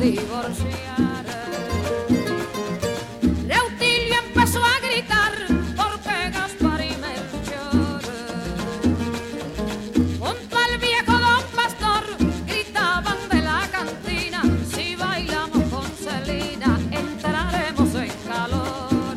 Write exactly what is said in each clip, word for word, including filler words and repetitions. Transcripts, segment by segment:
divorciar. Reutilio empezó a gritar porque Gaspar y Melchor junto al viejo don Pastor gritaban de la cantina: si bailamos con Celina entraremos en calor.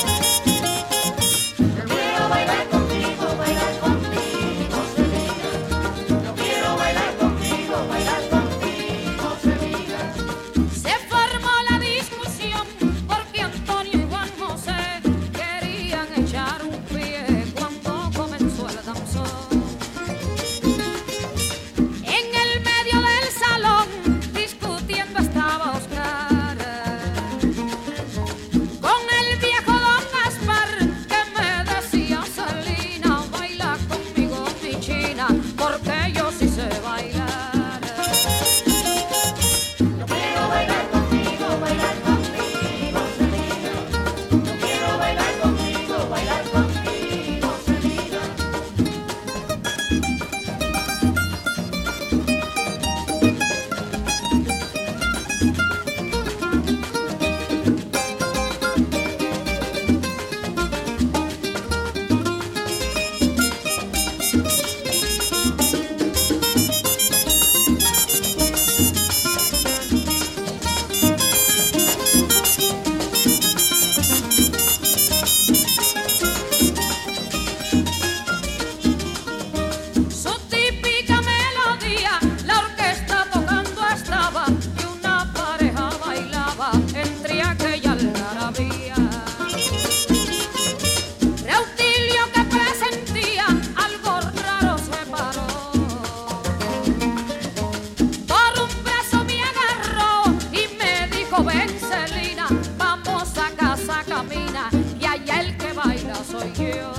Yo quiero bailar contigo, bailar contigo, Celina. Yo quiero bailar contigo, bailar contigo, Celina. Se formó la discusión porque Antonio y Juan José querían echar un pie cuando comenzó el danzón. En el medio del salón discutiendo estaba Oscar con el viejo don Gaspar, que me decía: Celina, baila conmigo mi china, porque yo sí sé bailar. Yo quiero bailar contigo, bailar contigo, Celina. Yo quiero bailar contigo, bailar contigo, Celina. Su típica melodía, la orquesta tocando estaba y una pareja bailaba entre aquella algarabía. Reutilio, que presentía algo raro, se paró. Por un brazo me agarró y me dijo: ven, Celina, vamos a casa, camina, y allá el que baila soy yo.